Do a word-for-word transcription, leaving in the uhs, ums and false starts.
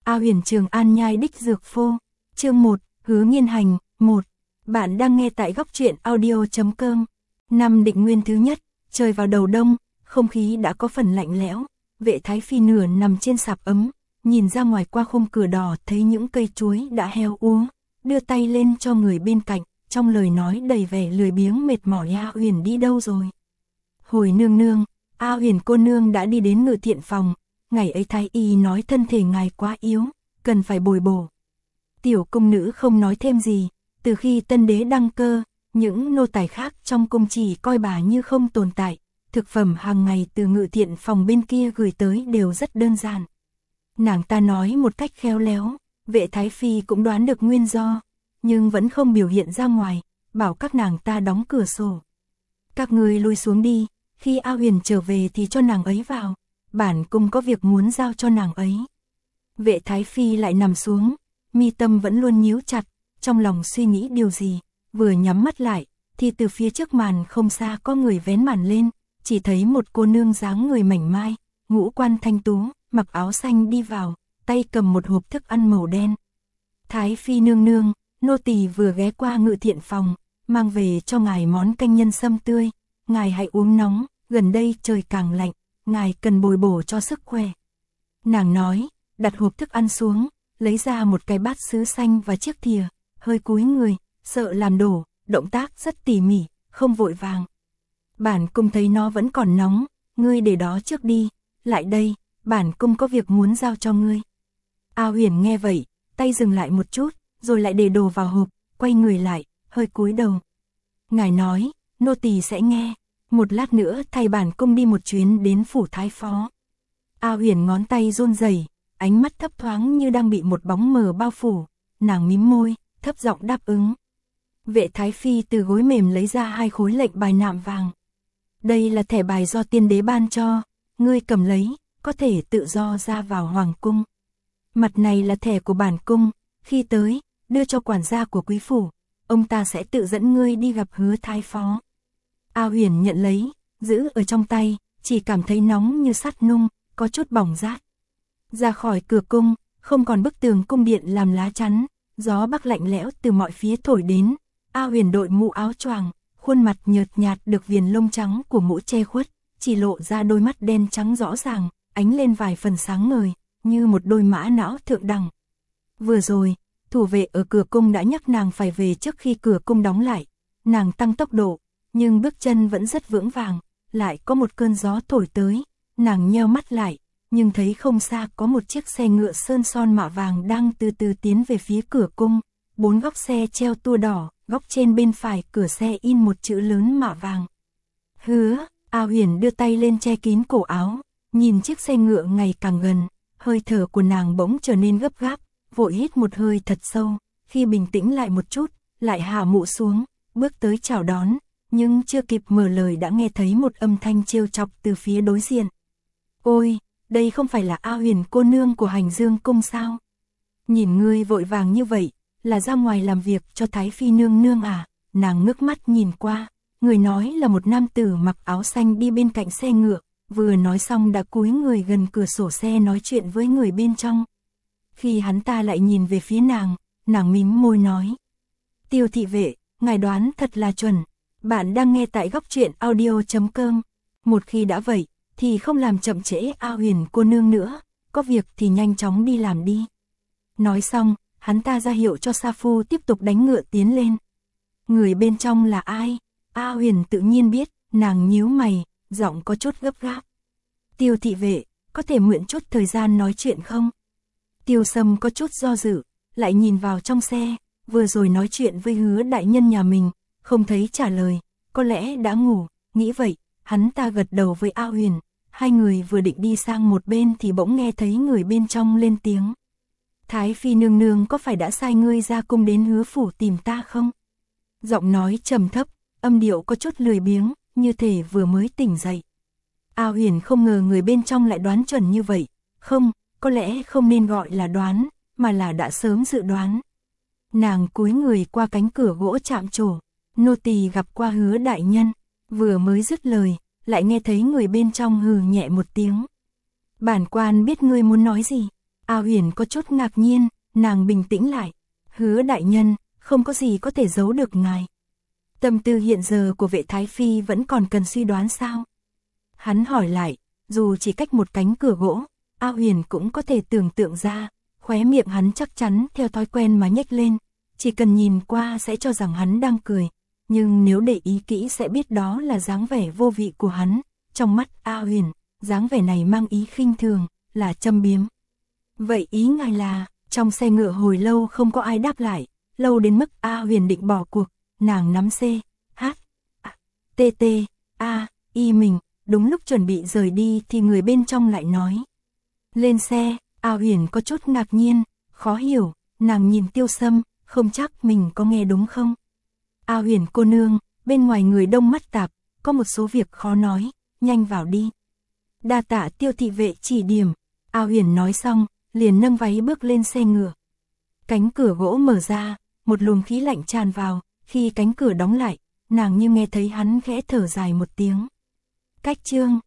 A Huyền Trường An Nhai Đích Dược Phô. Chương một, Hứa Nghiên Hành. Một. Bạn đang nghe tại góc truyện audio chấm com. Năm Định Nguyên thứ nhất, trời vào đầu đông, không khí đã có phần lạnh lẽo. Vệ Thái Phi nửa nằm trên sạp ấm, nhìn ra ngoài qua khung cửa đỏ thấy những cây chuối đã heo úa, đưa tay lên cho người bên cạnh, trong lời nói đầy vẻ lười biếng mệt mỏi. A Huyền đi đâu rồi? Hồi nương nương, A Huyền cô nương đã đi đến Ngự Thiện phòng, ngày ấy thái y nói thân thể ngài quá yếu, cần phải bồi bổ. Tiểu cung nữ không nói thêm gì, từ khi tân đế đăng cơ, những nô tài khác trong cung chỉ coi bà như không tồn tại, thực phẩm hàng ngày từ Ngự Thiện phòng bên kia gửi tới đều rất đơn giản. Nàng ta nói một cách khéo léo, Vệ Thái Phi cũng đoán được nguyên do, nhưng vẫn không biểu hiện ra ngoài, bảo các nàng ta đóng cửa sổ. Các ngươi lui xuống đi, khi A Huyền trở về thì cho nàng ấy vào, bản cung có việc muốn giao cho nàng ấy. Vệ Thái Phi lại nằm xuống, mi tâm vẫn luôn nhíu chặt, trong lòng suy nghĩ điều gì, vừa nhắm mắt lại, thì từ phía trước màn không xa có người vén màn lên, chỉ thấy một cô nương dáng người mảnh mai, ngũ quan thanh tú, mặc áo xanh đi vào, tay cầm một hộp thức ăn màu đen. Thái Phi nương nương, nô tỳ vừa ghé qua Ngự Thiện phòng, mang về cho ngài món canh nhân sâm tươi, ngài hãy uống nóng, gần đây trời càng lạnh, ngài cần bồi bổ cho sức khỏe. Nàng nói, đặt hộp thức ăn xuống, lấy ra một cái bát sứ xanh và chiếc thìa, hơi cúi người, sợ làm đổ, động tác rất tỉ mỉ, không vội vàng. Bản cung thấy nó vẫn còn nóng, ngươi để đó trước đi, lại đây, bản cung có việc muốn giao cho ngươi. A Huyền nghe vậy, tay dừng lại một chút, rồi lại để đồ vào hộp, quay người lại, hơi cúi đầu. Ngài nói, nô tỳ sẽ nghe, một lát nữa thay bản cung đi một chuyến đến phủ thái phó. A Huyền ngón tay run rẩy, ánh mắt thấp thoáng như đang bị một bóng mờ bao phủ, nàng mím môi, thấp giọng đáp ứng. Vệ Thái Phi từ gối mềm lấy ra hai khối lệnh bài nạm vàng. Đây là thẻ bài do tiên đế ban cho, ngươi cầm lấy, có thể tự do ra vào hoàng cung. Mặt này là thẻ của bản cung, khi tới, đưa cho quản gia của quý phủ, ông ta sẽ tự dẫn ngươi đi gặp Hứa thái phó. A Huyền nhận lấy, giữ ở trong tay, chỉ cảm thấy nóng như sắt nung, có chút bỏng rát. Ra khỏi cửa cung, không còn bức tường cung điện làm lá chắn, gió bắc lạnh lẽo từ mọi phía thổi đến. A Huyền đội mũ áo choàng, khuôn mặt nhợt nhạt được viền lông trắng của mũ che khuất, chỉ lộ ra đôi mắt đen trắng rõ ràng, ánh lên vài phần sáng ngời, như một đôi mã não thượng đẳng. Vừa rồi, thủ vệ ở cửa cung đã nhắc nàng phải về trước khi cửa cung đóng lại. Nàng tăng tốc độ, nhưng bước chân vẫn rất vững vàng, lại có một cơn gió thổi tới, nàng nheo mắt lại, nhưng thấy không xa có một chiếc xe ngựa sơn son mạ vàng đang từ từ tiến về phía cửa cung, bốn góc xe treo tua đỏ, góc trên bên phải cửa xe in một chữ lớn mạ vàng. Hứa, A Huyền đưa tay lên che kín cổ áo, nhìn chiếc xe ngựa ngày càng gần, hơi thở của nàng bỗng trở nên gấp gáp, vội hít một hơi thật sâu, khi bình tĩnh lại một chút, lại hạ mũ xuống, bước tới chào đón, nhưng chưa kịp mở lời đã nghe thấy một âm thanh trêu chọc từ phía đối diện. Ôi, đây không phải là A Huyền cô nương của Hành Dương cung sao? Nhìn ngươi vội vàng như vậy, là ra ngoài làm việc cho Thái Phi nương nương à? Nàng ngước mắt nhìn qua, người nói là một nam tử mặc áo xanh đi bên cạnh xe ngựa, vừa nói xong đã cúi người gần cửa sổ xe nói chuyện với người bên trong. Khi hắn ta lại nhìn về phía nàng, nàng mím môi nói. Tiêu thị vệ, ngài đoán thật là chuẩn, bạn đang nghe tại góc truyện audio chấm com. Một khi đã vậy, thì không làm chậm trễ A Huyền cô nương nữa, có việc thì nhanh chóng đi làm đi. Nói xong, hắn ta ra hiệu cho Sa Phu tiếp tục đánh ngựa tiến lên. Người bên trong là ai? A Huyền tự nhiên biết, nàng nhíu mày, giọng có chút gấp gáp. Tiêu thị vệ, có thể mượn chút thời gian nói chuyện không? Tiêu Sâm có chút do dự, lại nhìn vào trong xe, vừa rồi nói chuyện với Hứa đại nhân nhà mình, không thấy trả lời, có lẽ đã ngủ, nghĩ vậy, hắn ta gật đầu với A Huyền, hai người vừa định đi sang một bên thì bỗng nghe thấy người bên trong lên tiếng. Thái Phi nương nương có phải đã sai ngươi ra cung đến Hứa phủ tìm ta không? Giọng nói trầm thấp, âm điệu có chút lười biếng, như thể vừa mới tỉnh dậy. A Huyền không ngờ người bên trong lại đoán chuẩn như vậy, không, có lẽ không nên gọi là đoán, mà là đã sớm dự đoán. Nàng cúi người qua cánh cửa gỗ chạm trổ, nô tỳ gặp qua Hứa đại nhân, vừa mới dứt lời, lại nghe thấy người bên trong hừ nhẹ một tiếng. Bản quan biết ngươi muốn nói gì. A Huyền có chút ngạc nhiên, nàng bình tĩnh lại. Hứa đại nhân, không có gì có thể giấu được ngài. Tâm tư hiện giờ của vệ thái phi vẫn còn cần suy đoán sao? Hắn hỏi lại, dù chỉ cách một cánh cửa gỗ, A Huyền cũng có thể tưởng tượng ra, khóe miệng hắn chắc chắn theo thói quen mà nhếch lên, chỉ cần nhìn qua sẽ cho rằng hắn đang cười, nhưng nếu để ý kỹ sẽ biết đó là dáng vẻ vô vị của hắn, trong mắt A Huyền, dáng vẻ này mang ý khinh thường, là châm biếm. Vậy ý ngài là, trong xe ngựa hồi lâu không có ai đáp lại, lâu đến mức A Huyền định bỏ cuộc, nàng nắm C, H, T T, A, Y mình, đúng lúc chuẩn bị rời đi thì người bên trong lại nói. Lên xe, A Huyền có chút ngạc nhiên, khó hiểu, nàng nhìn Tiêu Sâm, không chắc mình có nghe đúng không? A Huyền cô nương, bên ngoài người đông mắt tạp, có một số việc khó nói, nhanh vào đi. Đa tạ Tiêu thị vệ chỉ điểm, A Huyền nói xong, liền nâng váy bước lên xe ngựa. Cánh cửa gỗ mở ra, một luồng khí lạnh tràn vào, khi cánh cửa đóng lại, nàng như nghe thấy hắn khẽ thở dài một tiếng. Cách chương